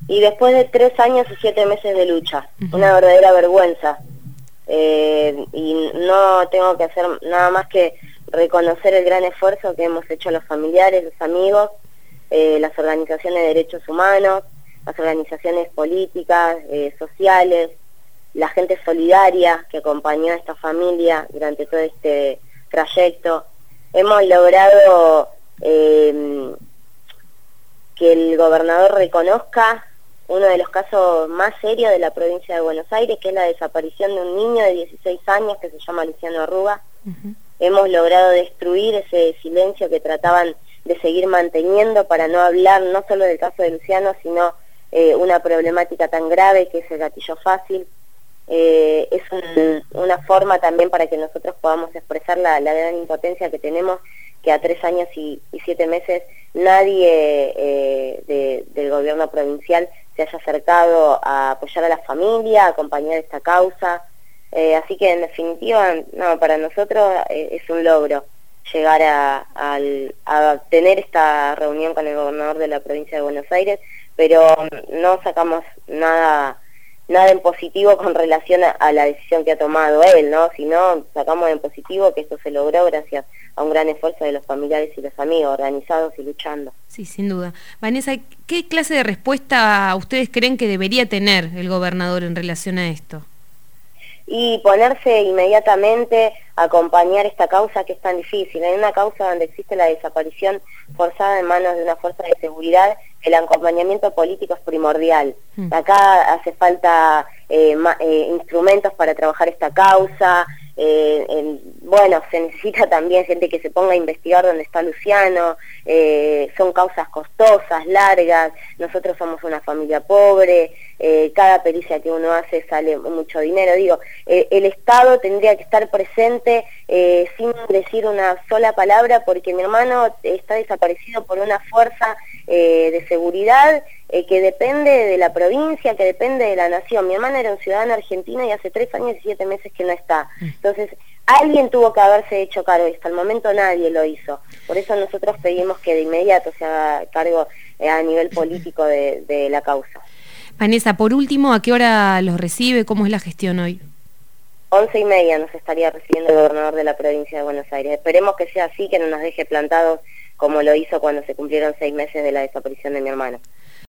Y después de 3 años y 7 meses de lucha, una verdadera vergüenza. Y no tengo que hacer nada más que reconocer el gran esfuerzo que hemos hecho los familiares, los amigos, las organizaciones de derechos humanos, las organizaciones políticas, sociales, la gente solidaria que acompañó a esta familia durante todo este trayecto. Hemos logrado que el gobernador reconozca uno de los casos más serios de la provincia de Buenos Aires, que es la desaparición de un niño de 16 años que se llama Luciano Arruga. Hemos logrado destruir ese silencio que trataban de seguir manteniendo para no hablar no solo del caso de Luciano, sino una problemática tan grave que es el gatillo fácil. Es una forma también para que nosotros podamos expresar la gran impotencia que tenemos, que a 3 años y 7 meses nadie del gobierno provincial se haya acercado a apoyar a la familia, a acompañar esta causa. Así que en definitiva, no, para nosotros es un logro llegar a tener esta reunión con el gobernador de la provincia de Buenos Aires, pero no sacamos nada en positivo con relación a la decisión que ha tomado él, ¿no? Sino sacamos en positivo que esto se logró gracias a un gran esfuerzo de los familiares y los amigos, organizados y luchando. Sí, sin duda. Vanessa, ¿qué clase de respuesta ustedes creen que debería tener el gobernador en relación a esto? Y ponerse inmediatamente a acompañar esta causa que es tan difícil. En una causa donde existe la desaparición forzada en manos de una fuerza de seguridad, el acompañamiento político es primordial. Acá hace falta instrumentos para trabajar esta causa. Bueno, se necesita también gente que se ponga a investigar dónde está Luciano. Son causas costosas, largas. Nosotros somos una familia pobre. Cada pericia que uno hace sale mucho dinero. Digo, el Estado tendría que estar presente sin decir una sola palabra, porque mi hermano está desaparecido por una fuerza de seguridad que depende de la provincia, que depende de la nación. Mi hermana era un ciudadano argentino y hace 3 años y 7 meses que no está. Entonces, alguien tuvo que haberse hecho cargo y hasta el momento nadie lo hizo. Por eso nosotros pedimos que de inmediato se haga cargo a nivel político de la causa. Vanessa, por último, ¿a qué hora los recibe? ¿Cómo es la gestión hoy? 11:30 nos estaría recibiendo el gobernador de la provincia de Buenos Aires. Esperemos que sea así, que no nos deje plantados como lo hizo cuando se cumplieron 6 meses de la desaparición de mi hermano.